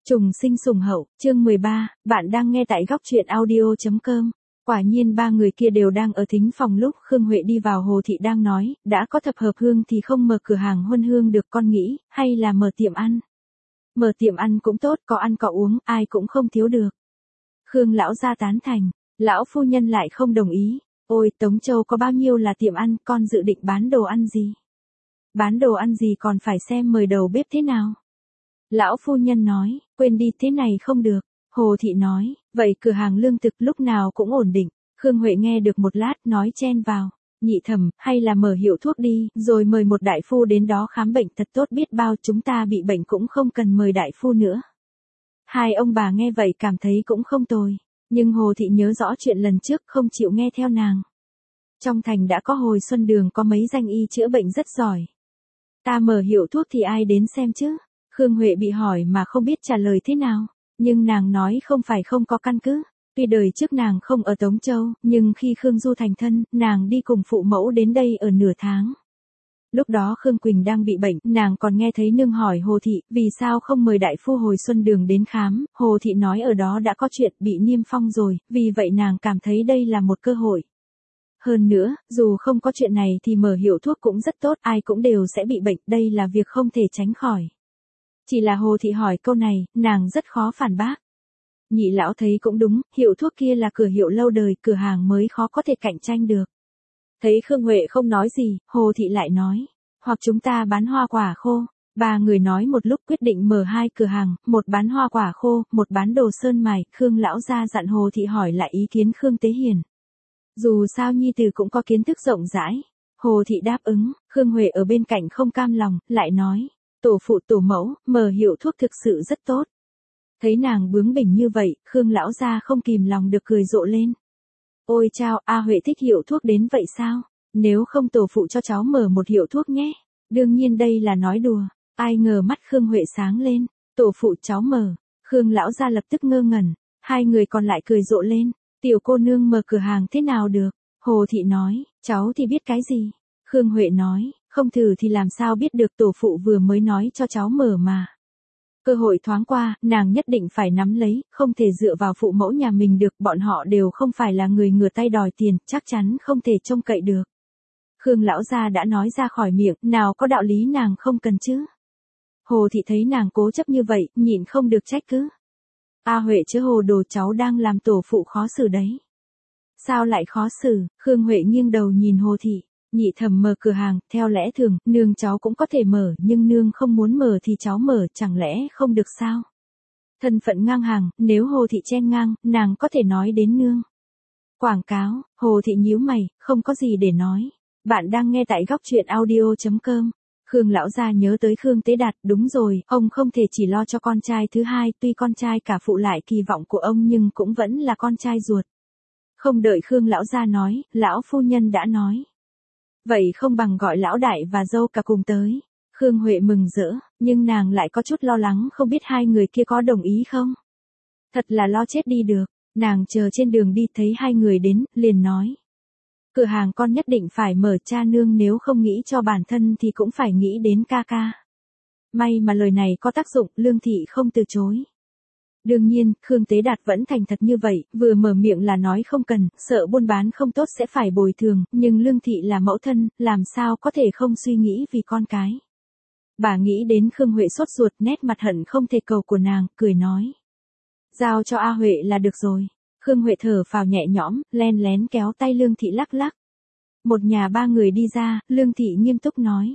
Trùng sinh sủng hậu, chương 13, bạn đang nghe tại góc truyện audio.com. Quả nhiên ba người kia đều đang ở thính phòng lúc Khương Huệ đi vào. Hồ Thị đang nói, đã có thập hợp hương thì không mở cửa hàng huân hương được, con nghĩ, hay là mở tiệm ăn. Mở tiệm ăn cũng tốt, có ăn có uống, ai cũng không thiếu được. Khương lão gia tán thành, lão phu nhân lại không đồng ý. Ôi, Tống Châu có bao nhiêu là tiệm ăn, con dự định bán đồ ăn gì? Bán đồ ăn gì còn phải xem mời đầu bếp thế nào. Lão phu nhân nói, quên đi, thế này không được. Hồ Thị nói, vậy cửa hàng lương thực lúc nào cũng ổn định. Khương Huệ nghe được một lát, nói chen vào, Nhị Thẩm, hay là mở hiệu thuốc đi, rồi mời một đại phu đến đó khám bệnh thật tốt biết bao, chúng ta bị bệnh cũng không cần mời đại phu nữa. Hai ông bà nghe vậy cảm thấy cũng không tồi, nhưng Hồ Thị nhớ rõ chuyện lần trước không chịu nghe theo nàng. Trong thành đã có Hồi Xuân Đường có mấy danh y chữa bệnh rất giỏi. Ta mở hiệu thuốc thì ai đến xem chứ? Khương Huệ bị hỏi mà không biết trả lời thế nào, nhưng nàng nói không phải không có căn cứ. Tuy đời trước nàng không ở Tống Châu, nhưng khi Khương Du thành thân, nàng đi cùng phụ mẫu đến đây ở nửa tháng. Lúc đó Khương Quỳnh đang bị bệnh, nàng còn nghe thấy nương hỏi Hồ Thị, vì sao không mời đại phu Hồi Xuân Đường đến khám. Hồ Thị nói ở đó đã có chuyện bị niêm phong rồi, vì vậy nàng cảm thấy đây là một cơ hội. Hơn nữa, dù không có chuyện này thì mở hiệu thuốc cũng rất tốt, ai cũng đều sẽ bị bệnh, đây là việc không thể tránh khỏi. Chỉ là Hồ Thị hỏi câu này, nàng rất khó phản bác. Nhị lão thấy cũng đúng, hiệu thuốc kia là cửa hiệu lâu đời, cửa hàng mới khó có thể cạnh tranh được. Thấy Khương Huệ không nói gì, Hồ Thị lại nói, hoặc chúng ta bán hoa quả khô. Ba người nói một lúc quyết định mở hai cửa hàng, một bán hoa quả khô, một bán đồ sơn mài. Khương lão gia dặn Hồ Thị hỏi lại ý kiến Khương Tế Hiền. Dù sao nhi tử cũng có kiến thức rộng rãi. Hồ Thị đáp ứng, Khương Huệ ở bên cạnh không cam lòng, lại nói, tổ phụ tổ mẫu, mở hiệu thuốc thực sự rất tốt. Thấy nàng bướng bỉnh như vậy, Khương lão gia không kìm lòng được cười rộ lên. Ôi chao, A Huệ thích hiệu thuốc đến vậy sao? Nếu không tổ phụ cho cháu mở một hiệu thuốc nhé. Đương nhiên đây là nói đùa. Ai ngờ mắt Khương Huệ sáng lên. Tổ phụ cháu mở. Khương lão gia lập tức ngơ ngẩn. Hai người còn lại cười rộ lên. Tiểu cô nương mở cửa hàng thế nào được? Hồ Thị nói, cháu thì biết cái gì? Khương Huệ nói, không thử thì làm sao biết được, tổ phụ vừa mới nói cho cháu mở mà. Cơ hội thoáng qua, nàng nhất định phải nắm lấy, không thể dựa vào phụ mẫu nhà mình được, bọn họ đều không phải là người ngửa tay đòi tiền, chắc chắn không thể trông cậy được. Khương lão gia đã nói ra khỏi miệng, nào có đạo lý nàng không cần chứ. Hồ Thị thấy nàng cố chấp như vậy, nhịn không được trách cứ. A Huệ chứ hồ đồ, cháu đang làm tổ phụ khó xử đấy. Sao lại khó xử? Khương Huệ nghiêng đầu nhìn Hồ Thị. Nhị Thẩm mở cửa hàng, theo lẽ thường, nương cháu cũng có thể mở, nhưng nương không muốn mở thì cháu mở, chẳng lẽ không được sao? Thân phận ngang hàng, nếu Hồ Thị chen ngang, nàng có thể nói đến nương. Quảng cáo, Hồ Thị nhíu mày, không có gì để nói. Bạn đang nghe tại góc truyện audio.com. Khương lão gia nhớ tới Khương Tế Đạt, đúng rồi, ông không thể chỉ lo cho con trai thứ hai, tuy con trai cả phụ lại kỳ vọng của ông nhưng cũng vẫn là con trai ruột. Không đợi Khương lão gia nói, lão phu nhân đã nói. Vậy không bằng gọi lão đại và dâu cả cùng tới. Khương Huệ mừng rỡ, nhưng nàng lại có chút lo lắng không biết hai người kia có đồng ý không. Thật là lo chết đi được, nàng chờ trên đường đi thấy hai người đến, liền nói. Cửa hàng con nhất định phải mở, cha nương nếu không nghĩ cho bản thân thì cũng phải nghĩ đến ca ca. May mà lời này có tác dụng, Lương Thị không từ chối. Đương nhiên, Khương Tế Đạt vẫn thành thật như vậy, vừa mở miệng là nói không cần, sợ buôn bán không tốt sẽ phải bồi thường, nhưng Lương Thị là mẫu thân, làm sao có thể không suy nghĩ vì con cái. Bà nghĩ đến Khương Huệ sốt ruột, nét mặt hận không thể cầu của nàng, cười nói. Giao cho A Huệ là được rồi. Khương Huệ thở phào nhẹ nhõm, len lén kéo tay Lương Thị lắc lắc. Một nhà ba người đi ra, Lương Thị nghiêm túc nói.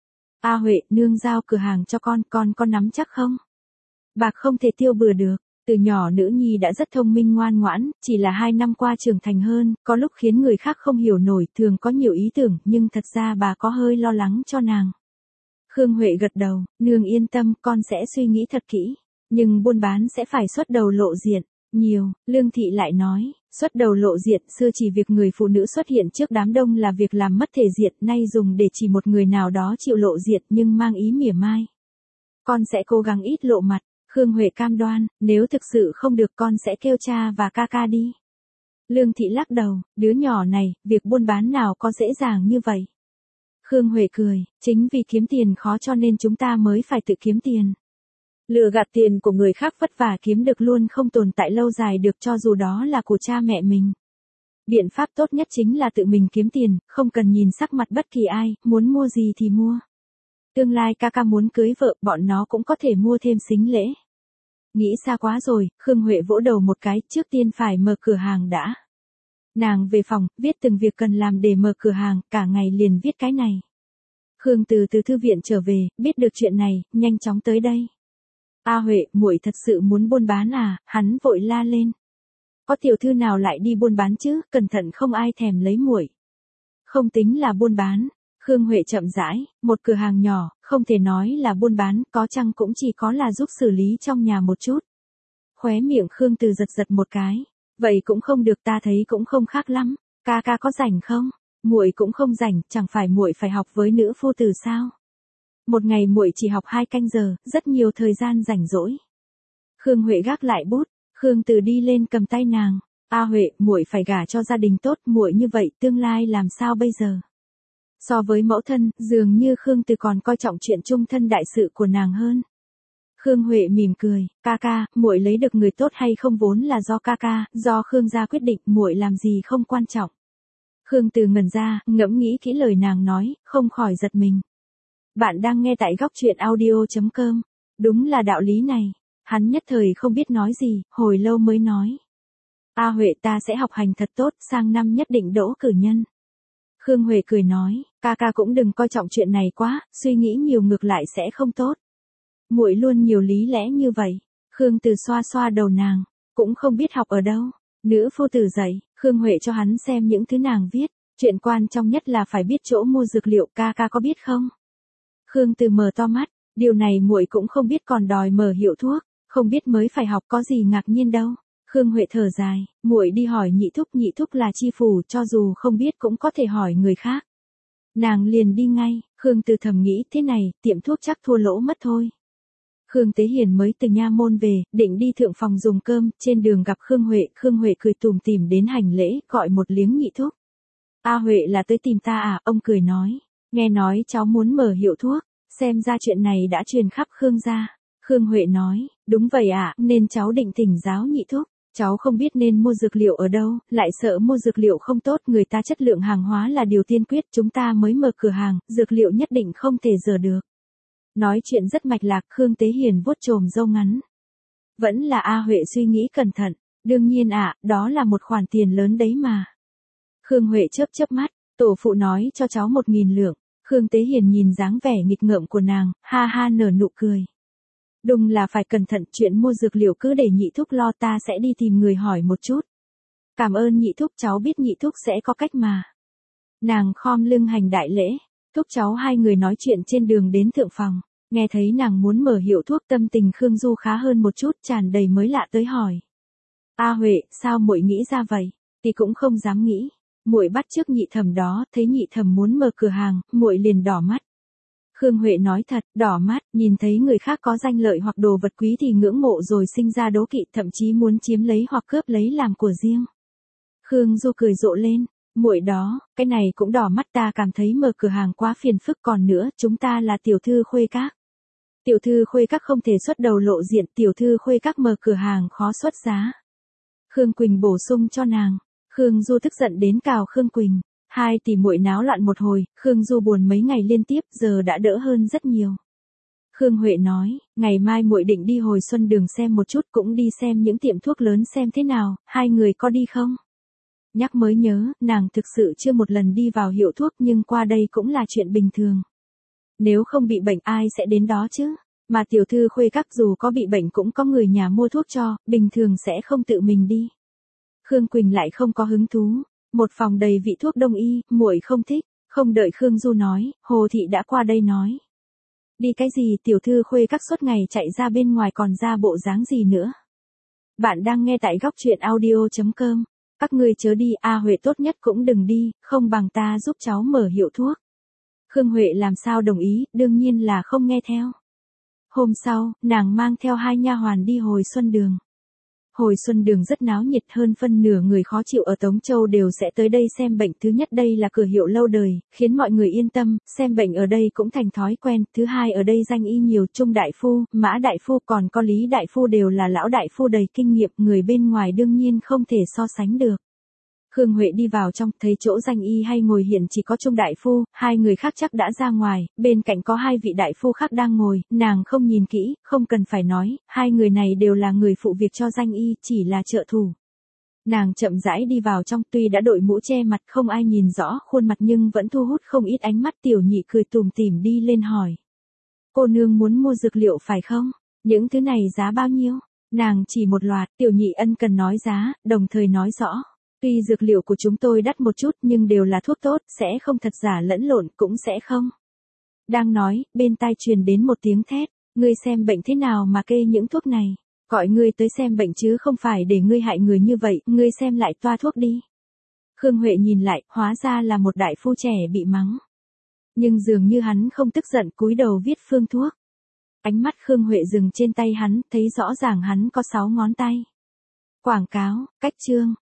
A Huệ, nương giao cửa hàng cho con có nắm chắc không? Bạc không thể tiêu bừa được. Từ nhỏ nữ nhi đã rất thông minh ngoan ngoãn, chỉ là 2 năm qua trưởng thành hơn, có lúc khiến người khác không hiểu nổi, thường có nhiều ý tưởng, nhưng thật ra bà có hơi lo lắng cho nàng. Khương Huệ gật đầu, nương yên tâm, con sẽ suy nghĩ thật kỹ, nhưng buôn bán sẽ phải xuất đầu lộ diện, nhiều. Lương Thị lại nói, xuất đầu lộ diện, xưa chỉ việc người phụ nữ xuất hiện trước đám đông là việc làm mất thể diện, nay dùng để chỉ một người nào đó chịu lộ diện nhưng mang ý mỉa mai. Con sẽ cố gắng ít lộ mặt. Khương Huệ cam đoan, nếu thực sự không được con sẽ kêu cha và ca ca đi. Lương Thị lắc đầu, đứa nhỏ này, việc buôn bán nào có dễ dàng như vậy. Khương Huệ cười, chính vì kiếm tiền khó cho nên chúng ta mới phải tự kiếm tiền. Lừa gạt tiền của người khác vất vả kiếm được luôn không tồn tại lâu dài được cho dù đó là của cha mẹ mình. Biện pháp tốt nhất chính là tự mình kiếm tiền, không cần nhìn sắc mặt bất kỳ ai, muốn mua gì thì mua. Tương lai ca ca muốn cưới vợ, bọn nó cũng có thể mua thêm sính lễ. Nghĩ xa quá rồi, Khương Huệ vỗ đầu một cái, trước tiên phải mở cửa hàng đã. Nàng về phòng, viết từng việc cần làm để mở cửa hàng, cả ngày liền viết cái này. Khương từ thư viện trở về, biết được chuyện này, nhanh chóng tới đây. A Huệ, muội thật sự muốn buôn bán à? Hắn vội la lên. Có tiểu thư nào lại đi buôn bán chứ, cẩn thận không ai thèm lấy muội. Không tính là buôn bán. Khương Huệ chậm rãi, một cửa hàng nhỏ, không thể nói là buôn bán, có chăng cũng chỉ có là giúp xử lý trong nhà một chút. Khóe miệng Khương Từ giật một cái. Vậy cũng không được, ta thấy cũng không khác lắm. Ca ca có rảnh không? Muội cũng không rảnh, chẳng phải muội phải học với nữ phu tử sao? Một ngày muội chỉ học 2 canh giờ, rất nhiều thời gian rảnh rỗi. Khương Huệ gác lại bút, Khương Từ đi lên cầm tay nàng. A Huệ, muội phải gả cho gia đình tốt, muội như vậy tương lai làm sao bây giờ? So với mẫu thân, dường như Khương Từ còn coi trọng chuyện chung thân đại sự của nàng hơn. Khương Huệ mỉm cười, ca ca, muội lấy được người tốt hay không vốn là do ca ca, do Khương gia quyết định, muội làm gì không quan trọng. Khương Từ ngẩn ra, ngẫm nghĩ kỹ lời nàng nói, không khỏi giật mình. Bạn đang nghe tại góc truyện audio.com. Đúng là đạo lý này. Hắn nhất thời không biết nói gì, hồi lâu mới nói. A Huệ, ta sẽ học hành thật tốt, sang năm nhất định đỗ cử nhân. Khương Huệ cười nói, ca ca cũng đừng coi trọng chuyện này quá, suy nghĩ nhiều ngược lại sẽ không tốt. Muội luôn nhiều lý lẽ như vậy. Khương Từ xoa xoa đầu nàng, cũng không biết học ở đâu. Nữ phu tử dạy, Khương Huệ cho hắn xem những thứ nàng viết, chuyện quan trọng nhất là phải biết chỗ mua dược liệu, ca ca có biết không? Khương Từ mở to mắt, điều này muội cũng không biết còn đòi mở hiệu thuốc, không biết mới phải học có gì ngạc nhiên đâu. Khương Huệ thở dài, muội đi hỏi nhị thúc là chi phủ, cho dù không biết cũng có thể hỏi người khác. Nàng liền đi ngay, Khương Từ thầm nghĩ thế này, tiệm thuốc chắc thua lỗ mất thôi. Khương Tế Hiền mới từ nha môn về, định đi thượng phòng dùng cơm, trên đường gặp Khương Huệ cười tủm tỉm đến hành lễ, gọi một liếng nhị thúc. A Huệ là tới tìm ta à, ông cười nói, nghe nói cháu muốn mở hiệu thuốc, xem ra chuyện này đã truyền khắp Khương gia. Khương Huệ nói, đúng vậy ạ, nên cháu định thỉnh giáo nhị thúc, cháu không biết nên mua dược liệu ở đâu, lại sợ mua dược liệu không tốt, người ta chất lượng hàng hóa là điều tiên quyết, chúng ta mới mở cửa hàng, dược liệu nhất định không thể dở được. Nói chuyện rất mạch lạc, Khương Tế Hiền vuốt chồm râu ngắn. Vẫn là A Huệ suy nghĩ cẩn thận, đương nhiên ạ, đó là một khoản tiền lớn đấy mà. Khương Huệ chớp mắt, tổ phụ nói cho cháu 1.000 lượng, Khương Tế Hiền nhìn dáng vẻ nghịch ngợm của nàng, ha ha nở nụ cười. Đúng là phải cẩn thận, chuyện mua dược liệu cứ để nhị thúc lo, ta sẽ đi tìm người hỏi một chút. Cảm ơn nhị thúc, cháu biết nhị thúc sẽ có cách mà. Nàng khom lưng hành đại lễ, thúc cháu hai người nói chuyện trên đường đến thượng phòng, nghe thấy nàng muốn mở hiệu thuốc, tâm tình Khương Du khá hơn một chút, tràn đầy mới lạ tới hỏi. A Huệ, sao muội nghĩ ra vậy? Thì cũng không dám nghĩ. Muội bắt chước nhị thẩm đó, thấy nhị thẩm muốn mở cửa hàng, muội liền đỏ mắt. Khương Huệ nói thật, đỏ mắt, nhìn thấy người khác có danh lợi hoặc đồ vật quý thì ngưỡng mộ rồi sinh ra đố kỵ, thậm chí muốn chiếm lấy hoặc cướp lấy làm của riêng. Khương Du cười rộ lên, muội đó, cái này cũng đỏ mắt, ta cảm thấy mở cửa hàng quá phiền phức, còn nữa, chúng ta là tiểu thư khuê các. Tiểu thư khuê các không thể xuất đầu lộ diện, tiểu thư khuê các mở cửa hàng khó xuất giá. Khương Quỳnh bổ sung cho nàng. Khương Du tức giận đến cào Khương Quỳnh. Hai tỷ muội náo loạn một hồi, Khương Du buồn mấy ngày liên tiếp, giờ đã đỡ hơn rất nhiều. Khương Huệ nói, ngày mai muội định đi Hồi Xuân Đường xem một chút, cũng đi xem những tiệm thuốc lớn xem thế nào, hai người có đi không? Nhắc mới nhớ, nàng thực sự chưa một lần đi vào hiệu thuốc, nhưng qua đây cũng là chuyện bình thường. Nếu không bị bệnh ai sẽ đến đó chứ? Mà tiểu thư khuê các dù có bị bệnh cũng có người nhà mua thuốc cho, bình thường sẽ không tự mình đi. Khương Quỳnh lại không có hứng thú. Một phòng đầy vị thuốc đông y, muội không thích. Không đợi Khương Du nói, Hồ Thị đã qua đây nói. Đi cái gì, tiểu thư khuê các suốt ngày chạy ra bên ngoài còn ra bộ dáng gì nữa. Bạn đang nghe tại góc truyện audio.com. Các ngươi chớ đi, A Huệ tốt nhất cũng đừng đi, không bằng ta giúp cháu mở hiệu thuốc. Khương Huệ làm sao đồng ý, đương nhiên là không nghe theo. Hôm sau, nàng mang theo hai nha hoàn đi Hồi Xuân Đường. Hồi xuân đường rất náo nhiệt, hơn phân nửa người khó chịu ở Tống Châu đều sẽ tới đây xem bệnh. Thứ nhất đây là cửa hiệu lâu đời, khiến mọi người yên tâm, xem bệnh ở đây cũng thành thói quen. Thứ hai ở đây danh y nhiều, Trung đại phu, Mã đại phu còn có Lý đại phu đều là lão đại phu đầy kinh nghiệm, người bên ngoài đương nhiên không thể so sánh được. Khương Huệ đi vào trong, thấy chỗ danh y hay ngồi hiện chỉ có Trung đại phu, hai người khác chắc đã ra ngoài, bên cạnh có hai vị đại phu khác đang ngồi, nàng không nhìn kỹ, không cần phải nói, hai người này đều là người phụ việc cho danh y, chỉ là trợ thủ. Nàng chậm rãi đi vào trong, tuy đã đội mũ che mặt không ai nhìn rõ khuôn mặt nhưng vẫn thu hút không ít ánh mắt. Tiểu Nhị cười tủm tỉm đi lên hỏi. Cô nương muốn mua dược liệu phải không? Những thứ này giá bao nhiêu? Nàng chỉ một loạt, Tiểu Nhị ân cần nói giá, đồng thời nói rõ. Tuy dược liệu của chúng tôi đắt một chút nhưng đều là thuốc tốt, sẽ không thật giả lẫn lộn, cũng sẽ không. Đang nói, bên tai truyền đến một tiếng thét, ngươi xem bệnh thế nào mà kê những thuốc này. Gọi ngươi tới xem bệnh chứ không phải để ngươi hại người như vậy, ngươi xem lại toa thuốc đi. Khương Huệ nhìn lại, hóa ra là một đại phu trẻ bị mắng. Nhưng dường như hắn không tức giận, cúi đầu viết phương thuốc. Ánh mắt Khương Huệ dừng trên tay hắn, thấy rõ ràng hắn có 6 ngón tay. Quảng cáo, cách chương.